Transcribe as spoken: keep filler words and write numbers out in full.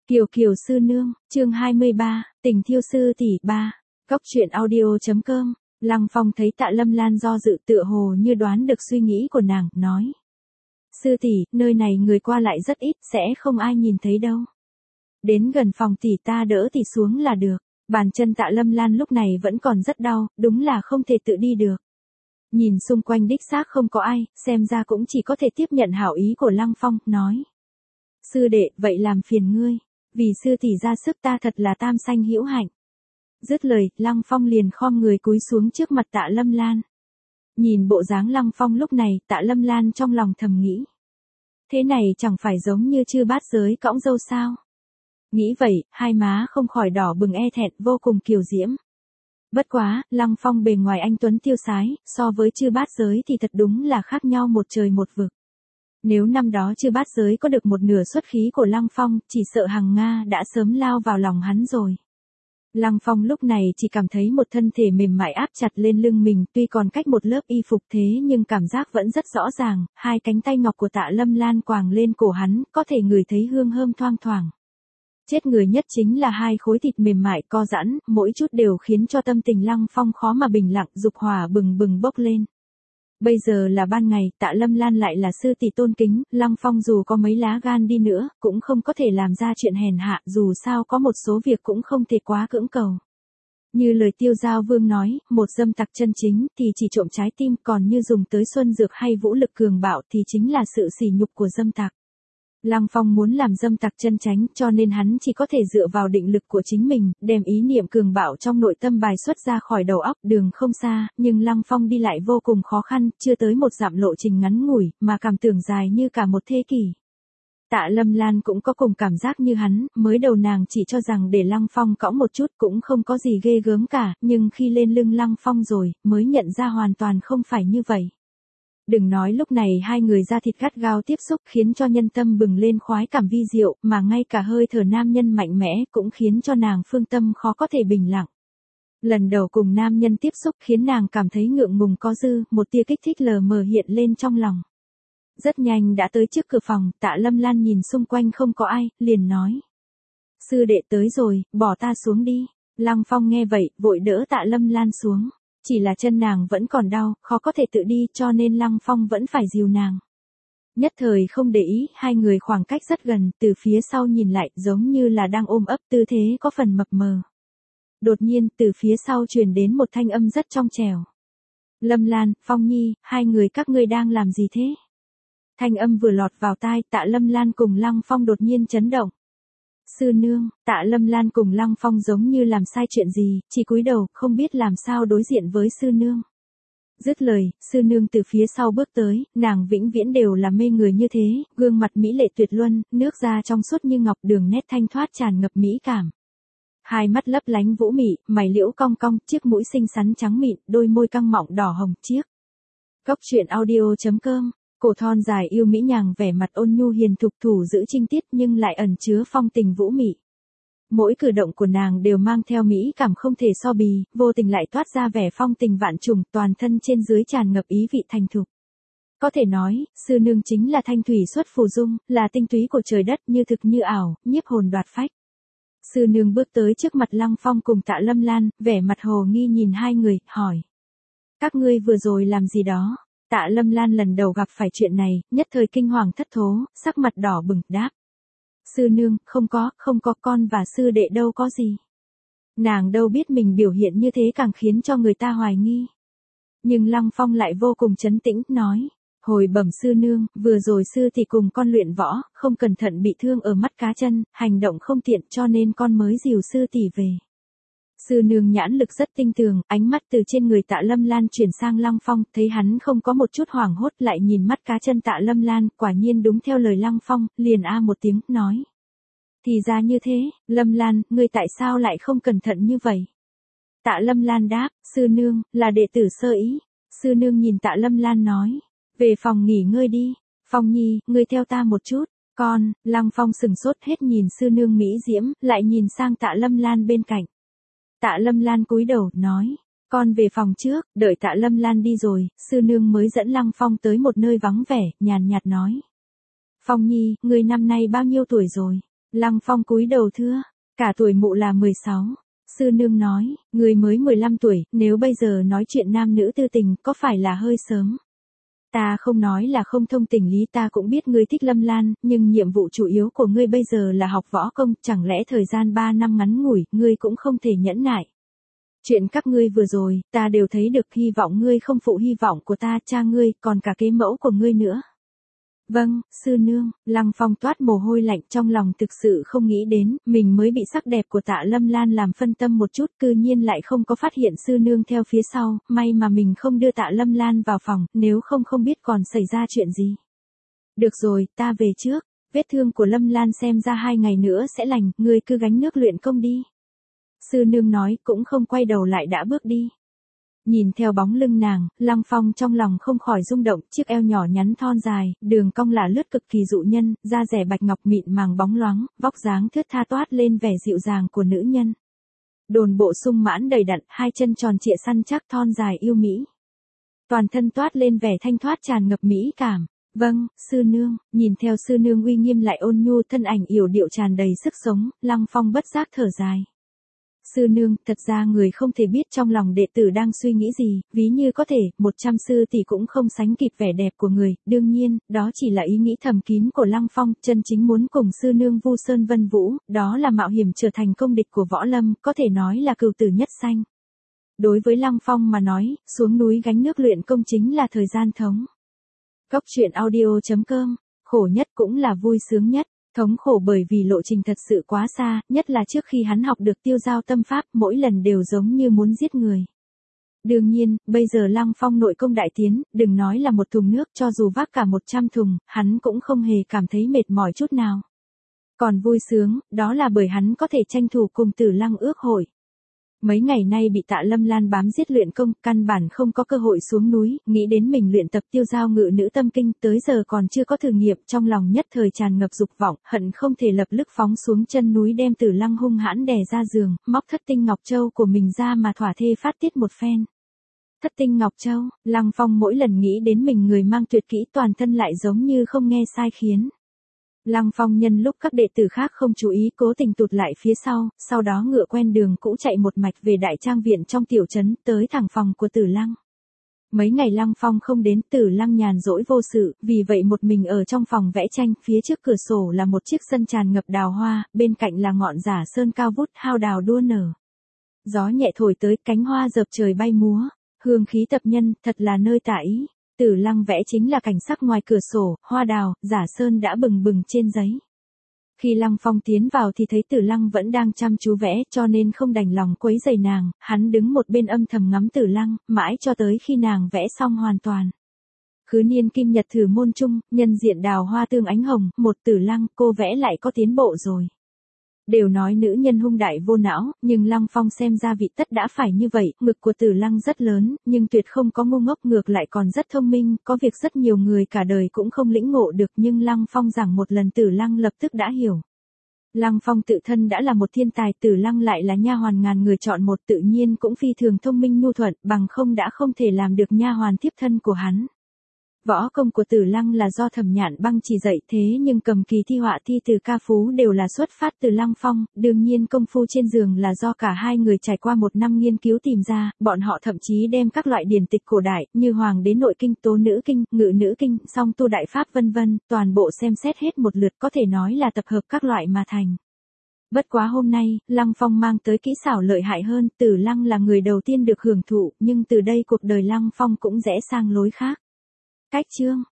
Kiều Kiều sư nương, chương hai mươi ba, tình thiêu sư tỷ ba, góc truyện audio.com, Lăng Phong thấy Tạ Lâm Lan do dự tựa hồ như đoán được suy nghĩ của nàng, nói. Sư tỷ, nơi này người qua lại rất ít, sẽ không ai nhìn thấy đâu. Đến gần phòng tỷ ta đỡ tỷ xuống là được. Bàn chân Tạ Lâm Lan lúc này vẫn còn rất đau, đúng là không thể tự đi được. Nhìn xung quanh đích xác không có ai, xem ra cũng chỉ có thể tiếp nhận hảo ý của Lăng Phong, nói. Sư đệ, vậy làm phiền ngươi. Vì sư tỷ ra sức ta thật là tam sanh hữu hạnh. Dứt lời, Lăng Phong liền khom người cúi xuống trước mặt Tạ Lâm Lan. Nhìn bộ dáng Lăng Phong lúc này, Tạ Lâm Lan trong lòng thầm nghĩ. Thế này chẳng phải giống như chư bát giới cõng dâu sao? Nghĩ vậy, hai má không khỏi đỏ bừng e thẹn vô cùng kiều diễm. Bất quá, Lăng Phong bề ngoài anh tuấn tiêu sái, so với chư bát giới thì thật đúng là khác nhau một trời một vực. Nếu năm đó chư bát giới có được một nửa xuất khí của Lăng Phong, chỉ sợ Hằng Nga đã sớm lao vào lòng hắn rồi. Lăng Phong lúc này chỉ cảm thấy một thân thể mềm mại áp chặt lên lưng mình, tuy còn cách một lớp y phục thế nhưng cảm giác vẫn rất rõ ràng, hai cánh tay ngọc của Tạ Lâm Lan quàng lên cổ hắn, có thể ngửi thấy hương thơm thoang thoảng. Chết người nhất chính là hai khối thịt mềm mại co giãn, mỗi chút đều khiến cho tâm tình Lăng Phong khó mà bình lặng, dục hỏa bừng bừng bốc lên. Bây giờ là ban ngày, Tạ Lâm Lan lại là sư tỷ tôn kính, Lăng Phong dù có mấy lá gan đi nữa, cũng không có thể làm ra chuyện hèn hạ, dù sao có một số việc cũng không thể quá cưỡng cầu. Như lời Tiêu Giao Vương nói, một dâm tặc chân chính thì chỉ trộm trái tim, còn như dùng tới xuân dược hay vũ lực cường bạo thì chính là sự sỉ nhục của dâm tặc. Lăng Phong muốn làm dâm tặc chân chánh, cho nên hắn chỉ có thể dựa vào định lực của chính mình, đem ý niệm cường bạo trong nội tâm bài xuất ra khỏi đầu óc. Đường không xa, nhưng Lăng Phong đi lại vô cùng khó khăn, chưa tới một dặm lộ trình ngắn ngủi, mà cảm tưởng dài như cả một thế kỷ. Tạ Lâm Lan cũng có cùng cảm giác như hắn, mới đầu nàng chỉ cho rằng để Lăng Phong cõng một chút cũng không có gì ghê gớm cả, nhưng khi lên lưng Lăng Phong rồi, mới nhận ra hoàn toàn không phải như vậy. Đừng nói lúc này hai người da thịt gắt gao tiếp xúc khiến cho nhân tâm bừng lên khoái cảm vi diệu, mà ngay cả hơi thở nam nhân mạnh mẽ cũng khiến cho nàng phương tâm khó có thể bình lặng. Lần đầu cùng nam nhân tiếp xúc khiến nàng cảm thấy ngượng ngùng có dư, một tia kích thích lờ mờ hiện lên trong lòng. Rất nhanh đã tới trước cửa phòng, Tạ Lâm Lan nhìn xung quanh không có ai, liền nói. Sư đệ tới rồi, bỏ ta xuống đi. Lăng Phong nghe vậy, vội đỡ Tạ Lâm Lan xuống. Chỉ là chân nàng vẫn còn đau, khó có thể tự đi cho nên Lăng Phong vẫn phải dìu nàng. Nhất thời không để ý, hai người khoảng cách rất gần, từ phía sau nhìn lại giống như là đang ôm ấp, tư thế có phần mập mờ. Đột nhiên, từ phía sau truyền đến một thanh âm rất trong trẻo. Lâm Lan, Phong Nhi, hai người các ngươi đang làm gì thế? Thanh âm vừa lọt vào tai, Tạ Lâm Lan cùng Lăng Phong đột nhiên chấn động. Sư nương, Tạ Lâm Lan cùng Lăng Phong giống như làm sai chuyện gì, chỉ cúi đầu, không biết làm sao đối diện với sư nương. Dứt lời, sư nương từ phía sau bước tới, nàng vĩnh viễn đều là mê người như thế, gương mặt mỹ lệ tuyệt luân, nước da trong suốt như ngọc, đường nét thanh thoát tràn ngập mỹ cảm. Hai mắt lấp lánh vũ mị, mày liễu cong cong, chiếc mũi xinh xắn trắng mịn, đôi môi căng mọng đỏ hồng chiếc. Góc truyện audio.com. Cổ thon dài yêu mỹ nhàng, vẻ mặt ôn nhu hiền thục, thủ giữ trinh tiết nhưng lại ẩn chứa phong tình vũ mị. Mỗi cử động của nàng đều mang theo mỹ cảm không thể so bì, vô tình lại toát ra vẻ phong tình vạn trùng, toàn thân trên dưới tràn ngập ý vị thành thục. Có thể nói, sư nương chính là thanh thủy xuất phù dung, là tinh túy của trời đất, như thực như ảo, nhiếp hồn đoạt phách. Sư nương bước tới trước mặt Lăng Phong cùng Tạ Lâm Lan, vẻ mặt hồ nghi nhìn hai người, hỏi. Các ngươi vừa rồi làm gì đó? Tạ Lâm Lan lần đầu gặp phải chuyện này, nhất thời kinh hoàng thất thố, sắc mặt đỏ bừng, đáp. Sư nương, không có, không có, con và sư đệ đâu có gì. Nàng đâu biết mình biểu hiện như thế càng khiến cho người ta hoài nghi. Nhưng Lăng Phong lại vô cùng trấn tĩnh, nói. Hồi bẩm sư nương, vừa rồi sư thì cùng con luyện võ, không cẩn thận bị thương ở mắt cá chân, hành động không tiện cho nên con mới dìu sư tỷ về. Sư nương nhãn lực rất tinh tường, ánh mắt từ trên người Tạ Lâm Lan chuyển sang Lăng Phong, thấy hắn không có một chút hoảng hốt, lại nhìn mắt cá chân Tạ Lâm Lan, quả nhiên đúng theo lời Lăng Phong, liền a một tiếng, nói. Thì ra như thế, Lâm Lan, ngươi tại sao lại không cẩn thận như vậy? Tạ Lâm Lan đáp, sư nương, là đệ tử sơ ý. Sư nương nhìn Tạ Lâm Lan nói, về phòng nghỉ ngơi đi, Phong Nhi, ngươi theo ta một chút. Con, Lăng Phong sừng sốt hết nhìn sư nương mỹ diễm, lại nhìn sang Tạ Lâm Lan bên cạnh. Tạ Lâm Lan cúi đầu, nói, con về phòng trước, đợi Tạ Lâm Lan đi rồi, sư nương mới dẫn Lăng Phong tới một nơi vắng vẻ, nhàn nhạt nói. Phong Nhi, ngươi năm nay bao nhiêu tuổi rồi? Lăng Phong cúi đầu thưa, cả tuổi mụ là mười sáu. Sư nương nói, người mới mười lăm tuổi, nếu bây giờ nói chuyện nam nữ tư tình có phải là hơi sớm. Ta không nói là không thông tình lý, ta cũng biết ngươi thích Lâm Lan, nhưng nhiệm vụ chủ yếu của ngươi bây giờ là học võ công, chẳng lẽ thời gian ba năm ngắn ngủi, ngươi cũng không thể nhẫn nại. Chuyện các ngươi vừa rồi, ta đều thấy được, hy vọng ngươi không phụ hy vọng của ta, cha ngươi, còn cả kế mẫu của ngươi nữa. Vâng, sư nương. Lăng Phong toát mồ hôi lạnh, trong lòng thực sự không nghĩ đến, mình mới bị sắc đẹp của Tạ Lâm Lan làm phân tâm một chút, cư nhiên lại không có phát hiện sư nương theo phía sau, may mà mình không đưa Tạ Lâm Lan vào phòng, nếu không không biết còn xảy ra chuyện gì. Được rồi, ta về trước, vết thương của Lâm Lan xem ra hai ngày nữa sẽ lành, ngươi cứ gánh nước luyện công đi. Sư nương nói, cũng không quay đầu lại đã bước đi. Nhìn theo bóng lưng nàng, Lăng Phong trong lòng không khỏi rung động, chiếc eo nhỏ nhắn thon dài, đường cong là lướt cực kỳ dụ nhân, da dẻ bạch ngọc mịn màng bóng loáng, vóc dáng thướt tha toát lên vẻ dịu dàng của nữ nhân. Đồn bộ sung mãn đầy đặn, hai chân tròn trịa săn chắc thon dài yêu mỹ. Toàn thân toát lên vẻ thanh thoát tràn ngập mỹ cảm. Vâng, sư nương. Nhìn theo sư nương uy nghiêm lại ôn nhu, thân ảnh yểu điệu tràn đầy sức sống, Lăng Phong bất giác thở dài. Sư nương, thật ra người không thể biết trong lòng đệ tử đang suy nghĩ gì, ví như có thể, một trăm sư tỷ cũng không sánh kịp vẻ đẹp của người, đương nhiên, đó chỉ là ý nghĩ thầm kín của Lăng Phong, chân chính muốn cùng sư nương Vu Sơn Vân Vũ, đó là mạo hiểm trở thành công địch của võ lâm, có thể nói là cừu tử nhất sanh. Đối với Lăng Phong mà nói, xuống núi gánh nước luyện công chính là thời gian thống. Cốc truyện audio chấm com, khổ nhất cũng là vui sướng nhất. Thống khổ bởi vì lộ trình thật sự quá xa, nhất là trước khi hắn học được tiêu giao tâm pháp, mỗi lần đều giống như muốn giết người. Đương nhiên, bây giờ Lăng Phong nội công đại tiến, đừng nói là một thùng nước, cho dù vác cả một trăm thùng, hắn cũng không hề cảm thấy mệt mỏi chút nào. Còn vui sướng, đó là bởi hắn có thể tranh thủ cùng Tử Lăng ước hội. Mấy ngày nay bị Tạ Lâm Lan bám giết luyện công, căn bản không có cơ hội xuống núi, nghĩ đến mình luyện tập tiêu giao ngự nữ tâm kinh, tới giờ còn chưa có thử nghiệm, trong lòng nhất thời tràn ngập dục vọng, hận không thể lập tức phóng xuống chân núi đem Tử Lăng hung hãn đè ra giường, móc thất tinh ngọc châu của mình ra mà thỏa thê phát tiết một phen. Thất tinh ngọc châu, Lăng Phong mỗi lần nghĩ đến mình người mang tuyệt kỹ toàn thân lại giống như không nghe sai khiến. Lăng Phong nhân lúc các đệ tử khác không chú ý cố tình tụt lại phía sau, sau đó ngựa quen đường cũ chạy một mạch về đại trang viện trong tiểu trấn, tới thẳng phòng của Tử Lăng. Mấy ngày Lăng Phong không đến, Tử Lăng nhàn rỗi vô sự, vì vậy một mình ở trong phòng vẽ tranh, phía trước cửa sổ là một chiếc sân tràn ngập đào hoa, bên cạnh là ngọn giả sơn cao vút hao đào đua nở. Gió nhẹ thổi tới, cánh hoa dợp trời bay múa, hương khí tập nhân, thật là nơi tả ý. Tử Lăng vẽ chính là cảnh sắc ngoài cửa sổ, hoa đào, giả sơn đã bừng bừng trên giấy. Khi Lăng Phong tiến vào thì thấy Tử Lăng vẫn đang chăm chú vẽ, cho nên không đành lòng quấy rầy nàng, hắn đứng một bên âm thầm ngắm Tử Lăng, mãi cho tới khi nàng vẽ xong hoàn toàn. Khứ niên kim nhật thử môn chung, nhân diện đào hoa tương ánh hồng, một Tử Lăng, cô vẽ lại có tiến bộ rồi. Đều nói nữ nhân hung đại vô não, nhưng Lăng Phong xem ra vị tất đã phải như vậy, ngực của Tử Lăng rất lớn, nhưng tuyệt không có ngu ngốc, ngược lại còn rất thông minh, có việc rất nhiều người cả đời cũng không lĩnh ngộ được, nhưng Lăng Phong giảng một lần Tử Lăng lập tức đã hiểu. Lăng Phong tự thân đã là một thiên tài, Tử Lăng lại là nha hoàn ngàn người chọn một, tự nhiên cũng phi thường thông minh nhu thuận, bằng không đã không thể làm được nha hoàn thiếp thân của hắn. Võ công của Tử Lăng là do Thẩm Nhạn Băng chỉ dạy, thế nhưng cầm kỳ thi họa thi từ ca phú đều là xuất phát từ Lăng Phong, đương nhiên công phu trên giường là do cả hai người trải qua một năm nghiên cứu tìm ra, bọn họ thậm chí đem các loại điển tịch cổ đại, như Hoàng đế nội kinh, Tố nữ kinh, Ngự nữ kinh, Song tu đại pháp vân vân, toàn bộ xem xét hết một lượt, có thể nói là tập hợp các loại mà thành. Bất quá hôm nay, Lăng Phong mang tới kỹ xảo lợi hại hơn, Tử Lăng là người đầu tiên được hưởng thụ, nhưng từ đây cuộc đời Lăng Phong cũng rẽ sang lối khác. Cách chương